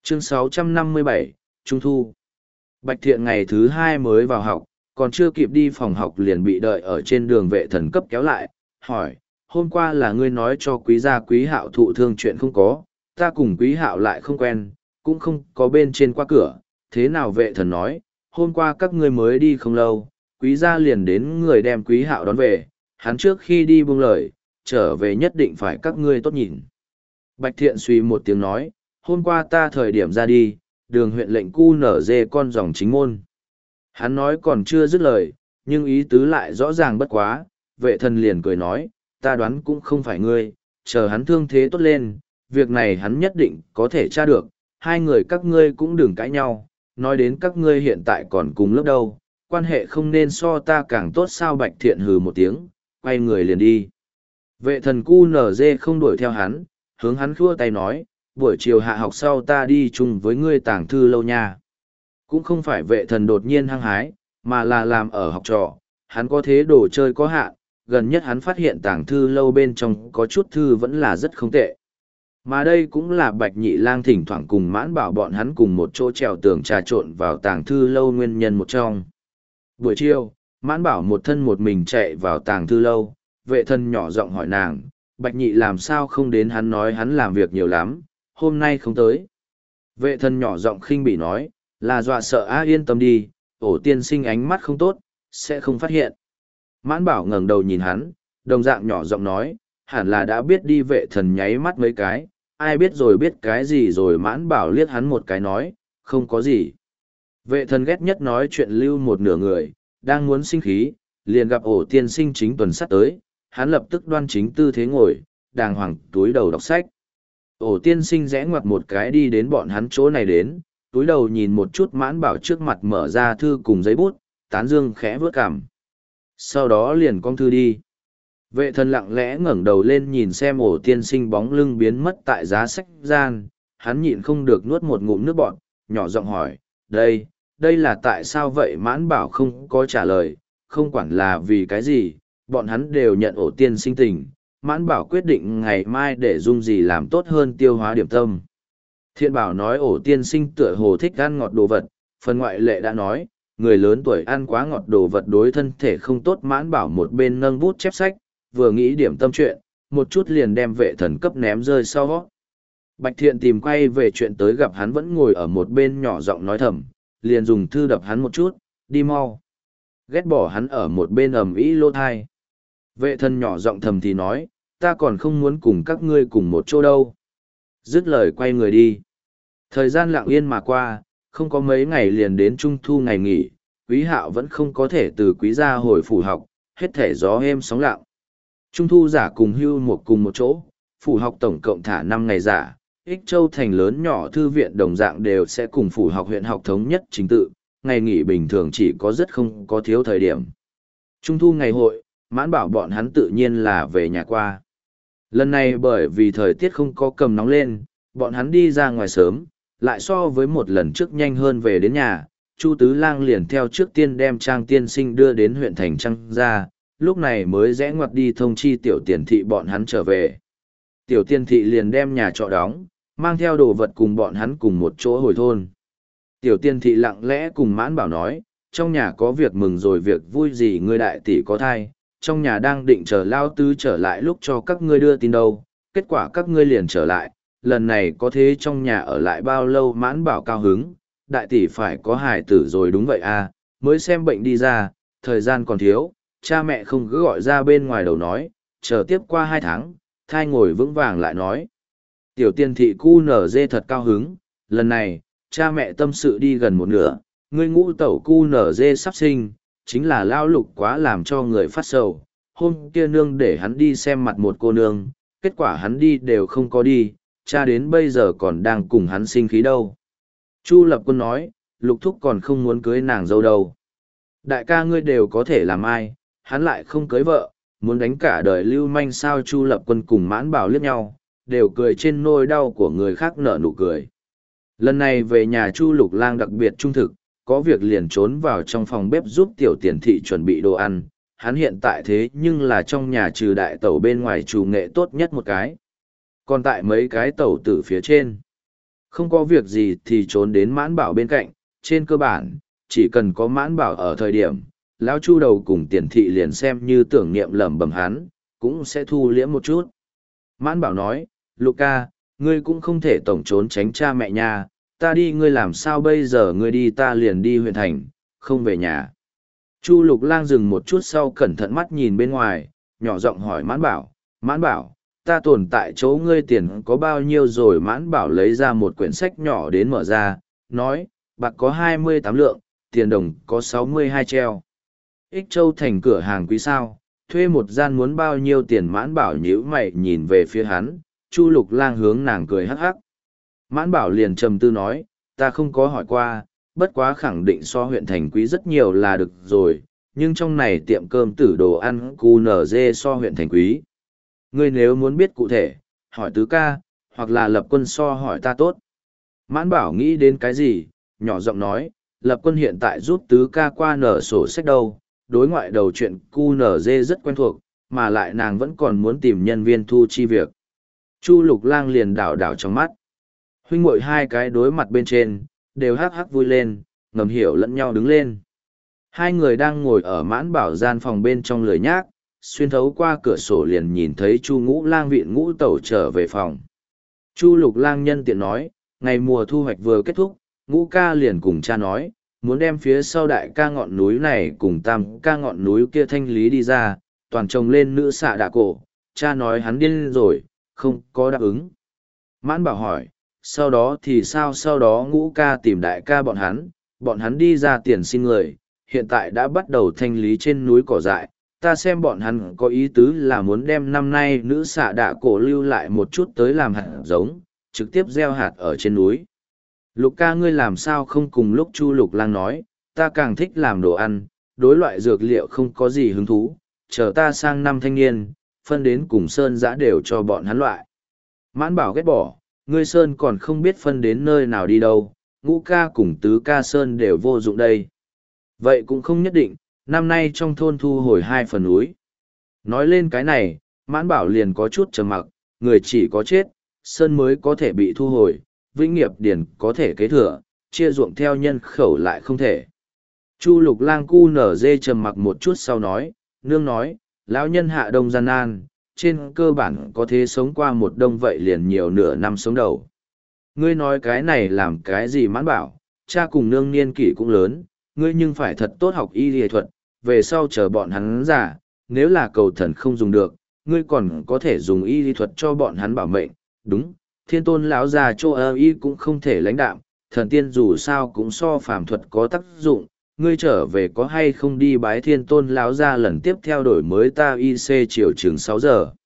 Chương 657, Trung Thu. Bạch Thiện ngày thứ 2 mới vào học, còn chưa kịp đi phòng học liền bị đợi ở trên đường vệ thần cấp kéo lại, hỏi, hôm qua là ngươi nói cho quý gia quý hạo thụ thương chuyện không có, ta cùng quý hạo lại không quen, cũng không có bên trên qua cửa, thế nào vệ thần nói, hôm qua các ngươi mới đi không lâu, quý gia liền đến người đem quý hạo đón về, hắn trước khi đi buông lời, trở về nhất định phải các ngươi tốt nhìn. Bạch Thiện suy một tiếng nói, hôm qua ta thời điểm ra đi, đường huyện lệnh cu nở dê con dòng chính môn. Hắn nói còn chưa dứt lời, nhưng ý tứ lại rõ ràng bất quá, vệ thần liền cười nói, ta đoán cũng không phải ngươi, chờ hắn thương thế tốt lên, việc này hắn nhất định có thể tra được, hai người các ngươi cũng đừng cãi nhau, nói đến các ngươi hiện tại còn cùng lớp đâu, quan hệ không nên so ta càng tốt sao. Bạch Thiện hừ một tiếng, quay người liền đi. Vệ thần cu nở dê không đuổi theo hắn, hướng hắn khua tay nói, buổi chiều hạ học sau ta đi chung với ngươi tàng thư lâu nha. Cũng không phải vệ thần đột nhiên hăng hái, mà là làm ở học trò, hắn có thế đồ chơi có hạn, gần nhất hắn phát hiện tàng thư lâu bên trong có chút thư vẫn là rất không tệ. Mà đây cũng là Bạch Nhị Lang thỉnh thoảng cùng Mãn Bảo bọn hắn cùng một chỗ trèo tường trà trộn vào tàng thư lâu nguyên nhân một trong. Buổi chiều, Mãn Bảo một thân một mình chạy vào tàng thư lâu, vệ thần nhỏ giọng hỏi nàng, Bạch Nhị làm sao không đến, hắn nói hắn làm việc nhiều lắm, hôm nay không tới. Vệ thần nhỏ giọng khinh bỉ nói, là dọa sợ á, yên tâm đi, ổ tiên sinh ánh mắt không tốt, sẽ không phát hiện. Mãn Bảo ngẩng đầu nhìn hắn, đồng dạng nhỏ giọng nói, hẳn là đã biết đi. Vệ thần nháy mắt mấy cái, ai biết rồi biết cái gì rồi. Mãn Bảo liếc hắn một cái nói, không có gì. Vệ thần ghét nhất nói chuyện lưu một nửa người, đang muốn sinh khí, liền gặp ổ tiên sinh chính tuần sắt tới, hắn lập tức đoan chính tư thế ngồi, đàng hoàng túi đầu đọc sách. Ổ tiên sinh rẽ ngoặt một cái đi đến bọn hắn chỗ này đến, túi đầu nhìn một chút Mãn Bảo trước mặt mở ra thư cùng giấy bút, tán dương khẽ vớt cảm. Sau đó liền cong thư đi. Vệ thần lặng lẽ ngẩng đầu lên nhìn xem ổ tiên sinh bóng lưng biến mất tại giá sách gian, hắn nhịn không được nuốt một ngụm nước bọt, nhỏ giọng hỏi, đây là tại sao vậy? Mãn Bảo không có trả lời, không quản là vì cái gì, bọn hắn đều nhận ổ tiên sinh tình. Mãn Bảo quyết định ngày mai để dung gì làm tốt hơn tiêu hóa điểm tâm. Thiện Bảo nói ổ tiên sinh tựa hồ thích ăn ngọt đồ vật, phần ngoại lệ đã nói, người lớn tuổi ăn quá ngọt đồ vật đối thân thể không tốt. Mãn Bảo một bên nâng bút chép sách, vừa nghĩ điểm tâm chuyện, một chút liền đem vệ thần cấp ném rơi sau. Bạch Thiện tìm quay về chuyện tới, gặp hắn vẫn ngồi ở một bên nhỏ giọng nói thầm, liền dùng thư đập hắn một chút, đi mau. Ghét bỏ hắn ở một bên ầm ĩ lỗ thai. Vệ thần nhỏ giọng thầm thì nói, ta còn không muốn cùng các ngươi cùng một chỗ đâu. Dứt lời quay người đi. Thời gian lặng yên mà qua, không có mấy ngày liền đến Trung Thu ngày nghỉ, Quý Hạo vẫn không có thể từ Quý gia hồi phủ học, hết thể gió êm sóng lặng. Trung Thu giả cùng Hưu một cùng một chỗ, phủ học tổng cộng thả 5 ngày giả, Ích Châu thành lớn nhỏ thư viện đồng dạng đều sẽ cùng phủ học huyện học thống nhất chính tự, ngày nghỉ bình thường chỉ có rất không có thiếu thời điểm. Trung Thu ngày hội, Mãn Bảo bọn hắn tự nhiên là về nhà qua. Lần này bởi vì thời tiết không có cầm nóng lên, bọn hắn đi ra ngoài sớm, lại so với một lần trước nhanh hơn về đến nhà. Chu Tứ Lang liền theo trước tiên đem Trang tiên sinh đưa đến huyện thành Trăng ra, lúc này mới rẽ ngoặt đi thông chi Tiểu Tiền Thị bọn hắn trở về. Tiểu Tiền Thị liền đem nhà trọ đóng, mang theo đồ vật cùng bọn hắn cùng một chỗ hồi thôn. Tiểu Tiền Thị lặng lẽ cùng Mãn Bảo nói, trong nhà có việc mừng rồi, việc vui gì, ngươi đại tỷ có thai, trong nhà đang định chờ Lao Tứ trở lại lúc cho các ngươi đưa tin đâu, kết quả các ngươi liền trở lại, lần này có thế trong nhà ở lại bao lâu? Mãn Bảo cao hứng, đại tỷ phải có hài tử rồi. Đúng vậy à, mới xem bệnh đi ra, thời gian còn thiếu, cha mẹ không cứ gọi ra bên ngoài đầu nói, chờ tiếp qua 2 tháng, thai ngồi vững vàng lại nói. Tiểu Tiên Thị cu nở dê thật cao hứng, lần này, cha mẹ tâm sự đi gần một nửa, ngươi ngũ tẩu cu nở dê sắp sinh, chính là Lao Lục quá làm cho người phát sầu. Hôm kia nương để hắn đi xem mặt một cô nương, kết quả hắn đi đều không có đi, cha đến bây giờ còn đang cùng hắn sinh khí đâu. Chu Lập Quân nói, Lục Thúc còn không muốn cưới nàng dâu đâu. Đại ca ngươi đều có thể làm ai, hắn lại không cưới vợ, muốn đánh cả đời lưu manh sao? Chu Lập Quân cùng Mãn Bảo liếc nhau, đều cười trên nỗi đau của người khác nở nụ cười. Lần này về nhà Chu Lục Lang đặc biệt trung thực, có việc liền trốn vào trong phòng bếp giúp Tiểu Tiền Thị chuẩn bị đồ ăn. Hắn hiện tại thế nhưng là trong nhà trừ đại tẩu bên ngoài chủ nghệ tốt nhất một cái. Còn tại mấy cái tẩu tử phía trên. Không có việc gì thì trốn đến Mãn Bảo bên cạnh, trên cơ bản, chỉ cần có Mãn Bảo ở thời điểm, lão Chu đầu cùng Tiền Thị liền xem như tưởng niệm lẩm bẩm hắn, cũng sẽ thu liễm một chút. Mãn Bảo nói, Luca, ngươi cũng không thể tổng trốn tránh cha mẹ nha, ta đi ngươi làm sao bây giờ, ngươi đi ta liền đi huyện thành, không về nhà. Chu Lục Lang dừng một chút sau cẩn thận mắt nhìn bên ngoài, nhỏ giọng hỏi Mãn Bảo, ta tồn tại chỗ ngươi tiền có bao nhiêu rồi? Mãn Bảo lấy ra một quyển sách nhỏ đến mở ra, nói, bạc có 28 lượng, tiền đồng có 62 treo. Ích Châu thành cửa hàng quý sao, thuê một gian muốn bao nhiêu tiền? Mãn Bảo nhíu mày nhìn về phía hắn, Chu Lục Lang hướng nàng cười hắc hắc. Mãn Bảo liền trầm tư nói, ta không có hỏi qua, bất quá khẳng định so huyện thành quý rất nhiều là được rồi, nhưng trong này tiệm cơm tử đồ ăn QNZ so huyện thành quý. Ngươi nếu muốn biết cụ thể, hỏi tứ ca, hoặc là Lập Quân so hỏi ta tốt. Mãn Bảo nghĩ đến cái gì, nhỏ giọng nói, Lập Quân hiện tại giúp tứ ca qua nở sổ sách đâu, đối ngoại đầu chuyện QNZ rất quen thuộc, mà lại nàng vẫn còn muốn tìm nhân viên thu chi việc. Chu Lục Lang liền đảo đảo trong mắt. Huynh muội hai cái đối mặt bên trên, đều hắc hắc vui lên, ngầm hiểu lẫn nhau đứng lên. Hai người đang ngồi ở Mãn Bảo gian phòng bên trong lười nhác, xuyên thấu qua cửa sổ liền nhìn thấy Chu Ngũ Lang vịn Ngũ Tẩu trở về phòng. Chu Lục Lang nhân tiện nói, ngày mùa thu hoạch vừa kết thúc, Ngũ ca liền cùng cha nói, muốn đem phía sau đại ca ngọn núi này cùng tam ca ngọn núi kia thanh lý đi ra, toàn trồng lên nữ xạ đạ cổ. Cha nói hắn điên rồi, không có đáp ứng. Mãn Bảo hỏi, sau đó thì sao? Sau đó Ngũ ca tìm đại ca bọn hắn đi ra tiền xin người, hiện tại đã bắt đầu thanh lý trên núi cỏ dại. Ta xem bọn hắn có ý tứ là muốn đem năm nay nữ xạ đạ cổ lưu lại một chút tới làm hạt giống, trực tiếp gieo hạt ở trên núi. Lục ca ngươi làm sao không cùng lúc? Chu Lục Lang nói, ta càng thích làm đồ ăn, đối loại dược liệu không có gì hứng thú, chờ ta sang năm thanh niên, phân đến cùng Sơn giã đều cho bọn hắn loại. Mãn Bảo ghét bỏ, ngươi Sơn còn không biết phân đến nơi nào đi đâu, Ngũ ca cùng tứ ca Sơn đều vô dụng đây. Vậy cũng không nhất định, năm nay trong thôn thu hồi 2 phần núi. Nói lên cái này, Mãn Bảo liền có chút trầm mặc, người chỉ có chết, Sơn mới có thể bị thu hồi, vĩnh nghiệp điển có thể kế thừa, chia ruộng theo nhân khẩu lại không thể. Chu Lục Lang cu nở dê trầm mặc một chút sau nói, nương nói, lão nhân hạ đông gian nan, trên cơ bản có thể sống qua một đông vậy liền nhiều nửa năm sống đầu. Ngươi nói cái này làm cái gì? Mãn Bảo, cha cùng nương niên kỷ cũng lớn, ngươi nhưng phải thật tốt học y y thuật, về sau chờ bọn hắn già, nếu là cầu thần không dùng được, ngươi còn có thể dùng y y thuật cho bọn hắn bảo mệnh. Đúng, Thiên Tôn lão già chỗ y cũng không thể lãnh đạm, thần tiên dù sao cũng so phàm thuật có tác dụng. Ngươi trở về có hay không đi bái Thiên Tôn lão gia lần tiếp theo đổi mới ta IC chiều chừng 6 giờ.